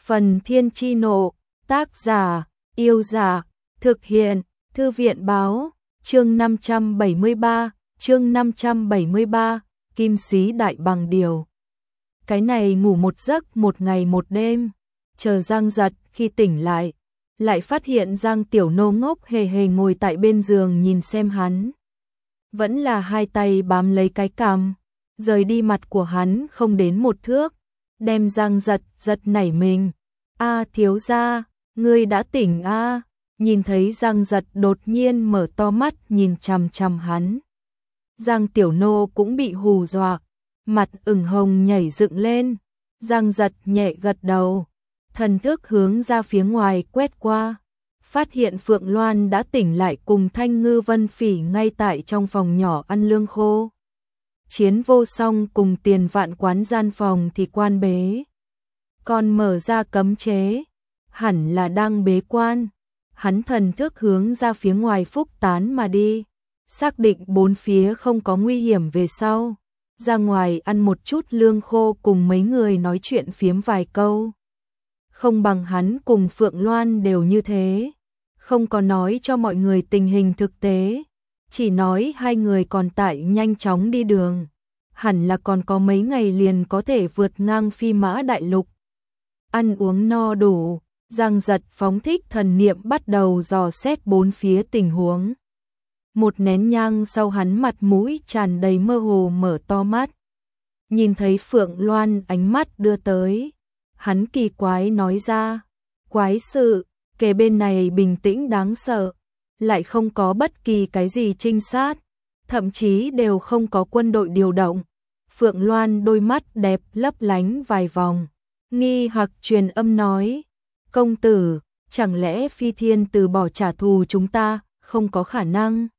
Phần Thiên Chi Nộ, tác giả, Yêu Giả, thực hiện, Thư viện Báo, chương 573, Kim Sĩ Đại Bằng Điều. Cái này ngủ một giấc một ngày một đêm, chờ Giang Giật khi tỉnh lại phát hiện Giang Tiểu Nô ngốc hề hề ngồi tại bên giường nhìn xem hắn. Vẫn là hai tay bám lấy cái cằm, rời đi mặt của hắn không đến một thước, đem Giang Giật nảy mình. A thiếu gia, ngươi đã tỉnh a? Nhìn thấy Giang Giật đột nhiên mở to mắt nhìn chằm chằm hắn. Giang Tiểu Nô cũng bị hù dọa, mặt ửng hồng nhảy dựng lên. Giang Giật nhẹ gật đầu, thần thức hướng ra phía ngoài quét qua, phát hiện Phượng Loan đã tỉnh lại cùng Thanh Ngư Vân Phỉ ngay tại trong phòng nhỏ ăn lương khô. Chiến Vô Song cùng Tiền Vạn Quán gian phòng thì quan bế, còn mở ra cấm chế, hẳn là đang bế quan. Hắn thần thức hướng ra phía ngoài phúc tán mà đi, xác định bốn phía không có nguy hiểm về sau, ra ngoài ăn một chút lương khô cùng mấy người nói chuyện phiếm vài câu. Không bằng hắn cùng Phượng Loan đều như thế, không có nói cho mọi người tình hình thực tế, chỉ nói hai người còn tại nhanh chóng đi đường, hẳn là còn có mấy ngày liền có thể vượt ngang Phi Mã Đại Lục. Ăn uống no đủ, Giang Giật phóng thích thần niệm bắt đầu dò xét bốn phía tình huống. Một nén nhang sau hắn mặt mũi tràn đầy mơ hồ mở to mắt. Nhìn thấy Phượng Loan ánh mắt đưa tới, hắn kỳ quái nói ra, quái sự, kề bên này bình tĩnh đáng sợ, lại không có bất kỳ cái gì trinh sát, thậm chí đều không có quân đội điều động. Phượng Loan đôi mắt đẹp lấp lánh vài vòng, nghi hoặc truyền âm nói, công tử, chẳng lẽ Phi Thiên từ bỏ trả thù chúng ta, không có khả năng.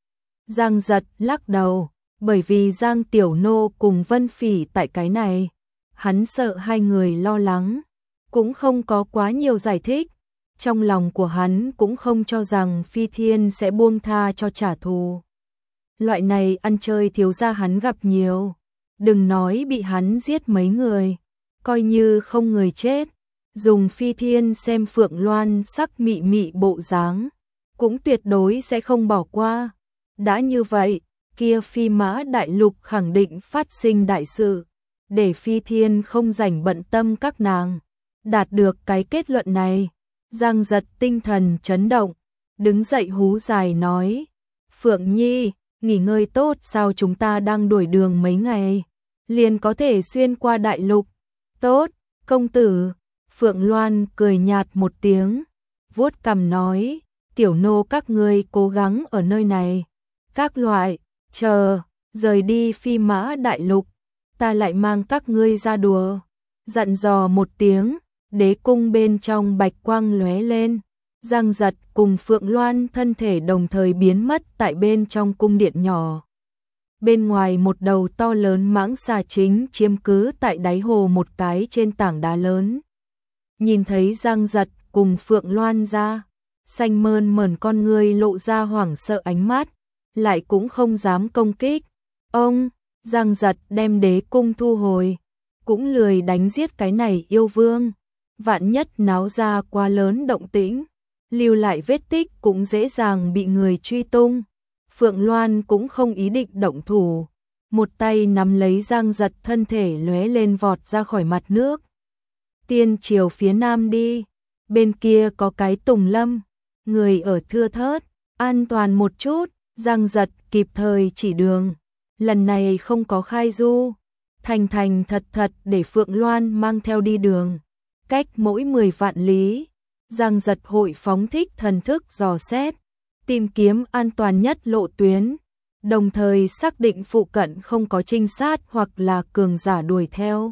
Giang Giật lắc đầu, bởi vì Giang Tiểu Nô cùng Vân Phỉ tại cái này, hắn sợ hai người lo lắng, cũng không có quá nhiều giải thích. Trong lòng của hắn cũng không cho rằng Phi Thiên sẽ buông tha cho trả thù. Loại này ăn chơi thiếu gia hắn gặp nhiều, đừng nói bị hắn giết mấy người, coi như không người chết, dùng Phi Thiên xem Phượng Loan sắc mị mị bộ dáng, cũng tuyệt đối sẽ không bỏ qua. Đã như vậy, kia Phi Mã Đại Lục khẳng định phát sinh đại sự, để Phi Thiên không rảnh bận tâm các nàng. Đạt được cái kết luận này, Giang Giật tinh thần chấn động, đứng dậy hú dài nói, Phượng Nhi, nghỉ ngơi tốt, sao chúng ta đang đuổi đường mấy ngày, liền có thể xuyên qua đại lục. Tốt, công tử. Phượng Loan cười nhạt một tiếng, vuốt cằm nói, Tiểu Nô các ngươi cố gắng ở nơi này, các loại, chờ, rời đi Phi Mã Đại Lục, ta lại mang các ngươi ra đùa. Dặn dò một tiếng, đế cung bên trong bạch quang lóe lên, Giang Giật cùng Phượng Loan thân thể đồng thời biến mất tại bên trong cung điện nhỏ. Bên ngoài một đầu to lớn mãng xà chính chiếm cứ tại đáy hồ một cái trên tảng đá lớn. Nhìn thấy Giang Giật cùng Phượng Loan ra, xanh mơn mởn con người lộ ra hoảng sợ ánh mắt, lại cũng không dám công kích. Ông, Giang Giật đem đế cung thu hồi, cũng lười đánh giết cái này yêu vương. Vạn nhất náo ra quá lớn động tĩnh, lưu lại vết tích cũng dễ dàng bị người truy tung. Phượng Loan cũng không ý định động thủ, một tay nắm lấy Giang Giật, thân thể lóe lên vọt ra khỏi mặt nước. Tiên triều phía nam đi, bên kia có cái tùng lâm, người ở thưa thớt, an toàn một chút. Giang Giật kịp thời chỉ đường, lần này không có khai du, thành thành thật thật để Phượng Loan mang theo đi đường. Cách mỗi 10 vạn lý, Giang Giật hội phóng thích thần thức dò xét, tìm kiếm an toàn nhất lộ tuyến, đồng thời xác định phụ cận không có trinh sát hoặc là cường giả đuổi theo.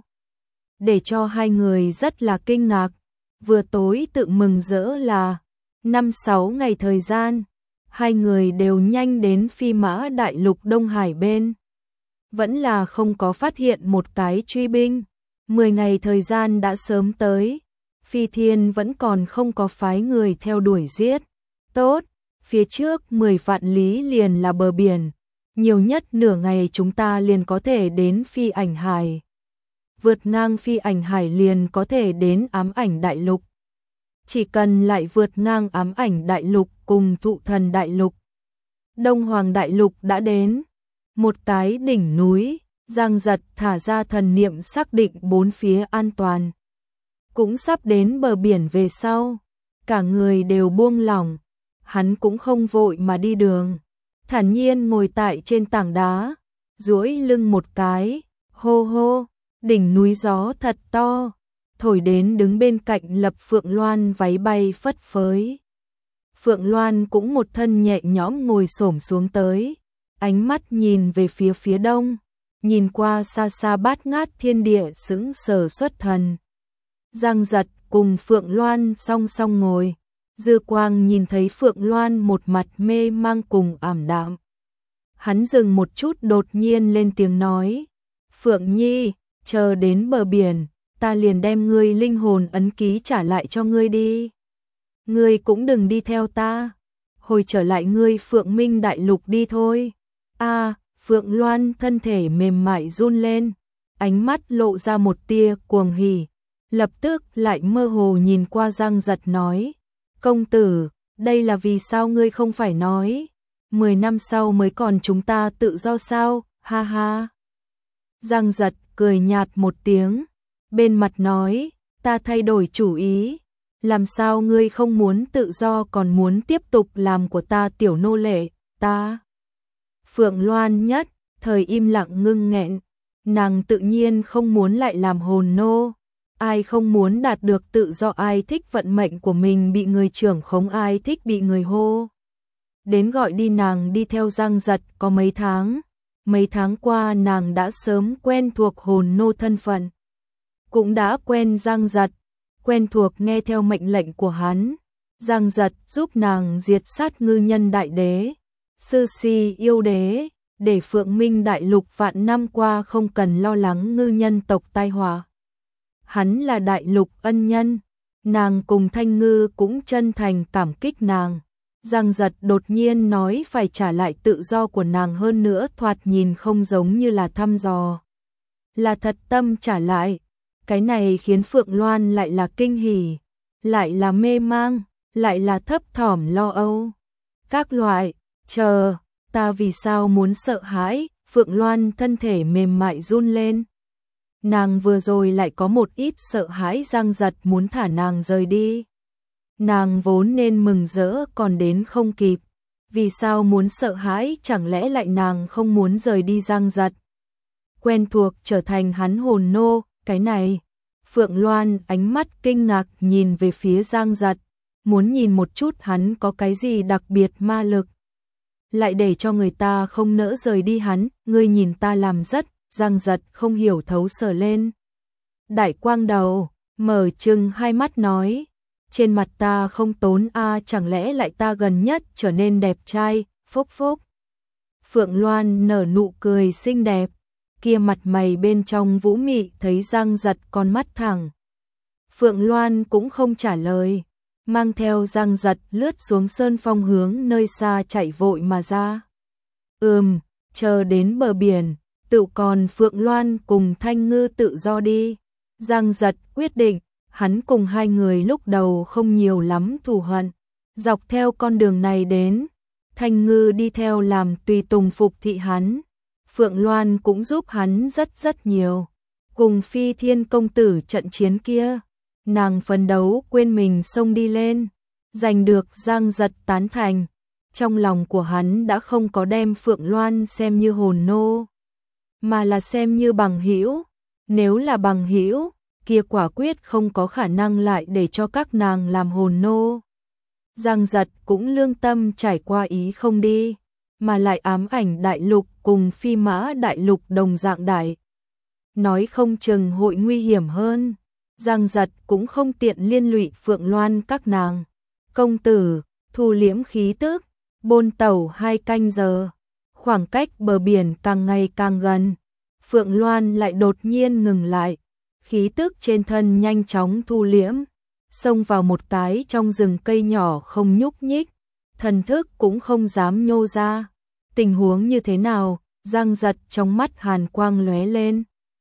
Để cho hai người rất là kinh ngạc, vừa tối tự mừng rỡ là 5-6 ngày thời gian, hai người đều nhanh đến Phi Mã Đại Lục Đông Hải bên. Vẫn là không có phát hiện một cái truy binh, 10 ngày thời gian đã sớm tới, Phi Thiên vẫn còn không có phái người theo đuổi giết. Tốt, phía trước 10 vạn lý liền là bờ biển, nhiều nhất nửa ngày chúng ta liền có thể đến Phi Ảnh Hải. vượt ngang phi ảnh hải liền có thể đến ám ảnh đại lục. Chỉ cần lại vượt ngang ám ảnh đại lục cùng thụ thần đại lục, Đông Hoàng đại lục đã đến. Một cái đỉnh núi, Giang Giật thả ra thần niệm xác định bốn phía an toàn. Cũng sắp đến bờ biển về sau, cả người đều buông lỏng, hắn cũng không vội mà đi đường, thản nhiên ngồi tại trên tảng đá, duỗi lưng một cái, hô hô, đỉnh núi gió thật to, thổi đến đứng bên cạnh Lập Phượng Loan váy bay phất phới. Phượng Loan cũng một thân nhẹ nhõm ngồi xổm xuống tới, ánh mắt nhìn về phía đông, nhìn qua xa xa bát ngát thiên địa sững sờ xuất thần. Giang Giật cùng Phượng Loan song song ngồi, dư quang nhìn thấy Phượng Loan một mặt mê mang cùng ảm đạm. Hắn dừng một chút đột nhiên lên tiếng nói, Phượng Nhi, chờ đến bờ biển, ta liền đem ngươi linh hồn ấn ký trả lại cho ngươi đi. Ngươi cũng đừng đi theo ta, hồi trở lại ngươi Phượng Minh đại lục đi thôi. Phượng Loan thân thể mềm mại run lên, ánh mắt lộ ra một tia cuồng hỉ, lập tức lại mơ hồ nhìn qua Giang Giật nói, công tử, đây là vì sao ngươi không phải nói, 10 năm sau mới còn chúng ta tự do sao, ha ha. Giang Giật cười nhạt một tiếng, bên mặt nói, ta thay đổi chủ ý, làm sao ngươi không muốn tự do còn muốn tiếp tục làm của ta tiểu nô lệ, ta. Phượng Loan nhất thời im lặng ngưng nghẹn, nàng tự nhiên không muốn lại làm hồn nô, ai không muốn đạt được tự do, ai thích vận mệnh của mình bị người trưởng khống, ai thích bị người hô. Đến gọi đi nàng đi theo Giang Giật có mấy tháng qua nàng đã sớm quen thuộc hồn nô thân phận, cũng đã quen Giang Giật, quen thuộc nghe theo mệnh lệnh của hắn. Giang Giật giúp nàng diệt sát ngư nhân đại đế, sư si yêu đế, để Phượng Minh đại lục vạn năm qua không cần lo lắng ngư nhân tộc tai họa. Hắn là đại lục ân nhân, nàng cùng Thanh Ngư cũng chân thành cảm kích nàng. Giang Giật đột nhiên nói phải trả lại tự do của nàng, hơn nữa thoạt nhìn không giống như là thăm dò, là thật tâm trả lại. Cái này khiến Phượng Loan lại là kinh hỉ, lại là mê mang, lại là thấp thỏm lo âu. Các loại, chờ, ta vì sao muốn sợ hãi, Phượng Loan thân thể mềm mại run lên. Nàng vừa rồi lại có một ít sợ hãi Giang Giật muốn thả nàng rời đi. Nàng vốn nên mừng rỡ còn đến không kịp, vì sao muốn sợ hãi, chẳng lẽ lại nàng không muốn rời đi Giang Giật. Quen thuộc trở thành hắn hồn nô, cái này. Phượng Loan ánh mắt kinh ngạc nhìn về phía Giang Giật, muốn nhìn một chút hắn có cái gì đặc biệt ma lực, lại để cho người ta không nỡ rời đi hắn. Ngươi nhìn ta làm rất. Giang Giật không hiểu thấu sờ lên đại quang đầu, mở trừng hai mắt nói, trên mặt ta không tốn chẳng lẽ lại ta gần nhất trở nên đẹp trai, phốc phốc. Phượng Loan nở nụ cười xinh đẹp, kia mặt mày bên trong vũ mị, thấy Giang Giật con mắt thẳng. Phượng Loan cũng không trả lời, mang theo Giang Giật lướt xuống sơn phong hướng nơi xa chạy vội mà ra. Chờ đến bờ biển, tự còn Phượng Loan cùng Thanh Ngư tự do đi. Giang Giật quyết định, hắn cùng hai người lúc đầu không nhiều lắm thù hận, dọc theo con đường này đến, Thanh Ngư đi theo làm tùy tùng phục thị hắn. Phượng Loan cũng giúp hắn rất nhiều. Cùng Phi Thiên công tử trận chiến kia, nàng phấn đấu quên mình xông đi lên, giành được Giang Giật tán thành. Trong lòng của hắn đã không có đem Phượng Loan xem như hồn nô, mà là xem như bằng hữu. Nếu là bằng hữu, kia quả quyết không có khả năng lại để cho các nàng làm hồn nô. Giang Giật cũng lương tâm trải qua ý không đi, mà lại ám ảnh đại lục cùng Phi Mã đại lục đồng dạng đại, nói không chừng hội nguy hiểm hơn. Giang Giật cũng không tiện liên lụy Phượng Loan các nàng. Công tử, thu liễm khí tức, bôn tẩu 2 canh giờ, khoảng cách bờ biển càng ngày càng gần. Phượng Loan lại đột nhiên ngừng lại, khí tức trên thân nhanh chóng thu liễm, xông vào một cái trong rừng cây nhỏ không nhúc nhích, thần thức cũng không dám nhô ra. Tình huống như thế nào? Giang Giật trong mắt hàn quang lóe lên.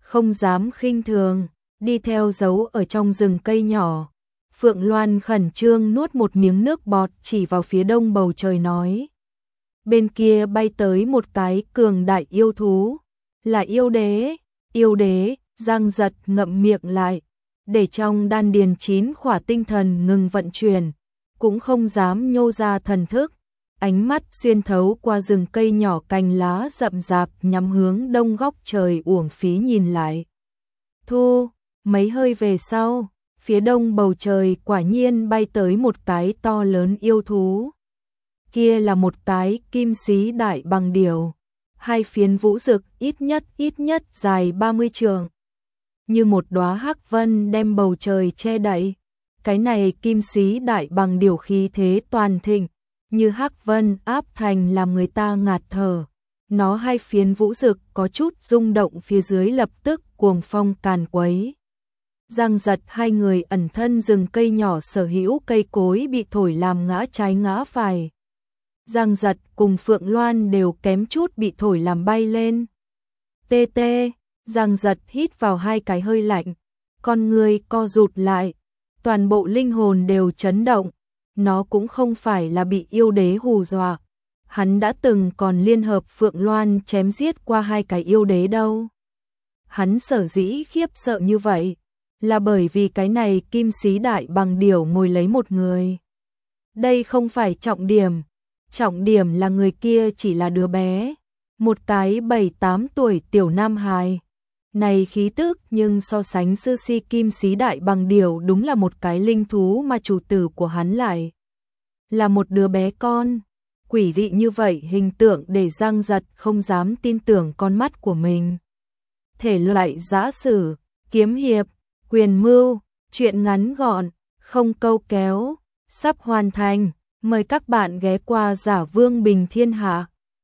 không dám khinh thường, đi theo giấu ở trong rừng cây nhỏ. Phượng Loan khẩn trương nuốt một miếng nước bọt, chỉ vào phía đông bầu trời nói. Bên kia bay tới một cái cường đại yêu thú, là yêu đế. Yêu đế, Giang Giật ngậm miệng lại, để trong đan điền 9 khỏa tinh thần ngừng vận chuyển, cũng không dám nhô ra thần thức, ánh mắt xuyên thấu qua rừng cây nhỏ cành lá rậm rạp nhắm hướng đông góc trời uổng phí nhìn lại. Thu, mấy hơi về sau, phía đông bầu trời quả nhiên bay tới một cái to lớn yêu thú. Kia là một cái kim xí đại bằng điểu, hai phiến vũ rực ít nhất dài 30 trượng. Như một đóa hắc vân đem bầu trời che đậy. Cái này kim xí đại bằng điểu khí thế toàn thịnh, như hắc vân áp thành làm người ta ngạt thở. Nó hai phiến vũ rực có chút rung động phía dưới lập tức cuồng phong càn quấy. Giang Giật hai người ẩn thân rừng cây nhỏ sở hữu cây cối bị thổi làm ngã trái ngã phải. Giang Giật cùng Phượng Loan đều kém chút bị thổi làm bay lên. Tê tê, Giang Giật hít vào hai cái hơi lạnh, con người co rụt lại, toàn bộ linh hồn đều chấn động. Nó cũng không phải là bị yêu đế hù dọa, hắn đã từng còn liên hợp Phượng Loan chém giết qua hai cái yêu đế đâu. Hắn sở dĩ khiếp sợ như vậy, là bởi vì cái này kim xí đại bằng điểu ngồi lấy một người. Đây không phải trọng điểm là người kia chỉ là đứa bé, một cái 7-8 tuổi tiểu nam hài. Này khí tức nhưng so sánh sư si kim xí đại bằng điểu đúng là một cái linh thú mà chủ tử của hắn lại là một đứa bé con. Quỷ dị như vậy hình tượng để Giang Giật không dám tin tưởng con mắt của mình. Thể loại giã sử, kiếm hiệp, quyền mưu, truyện ngắn gọn, không câu kéo, sắp hoàn thành. Mời các bạn ghé qua Giả Vương Bình Thiên Hạ.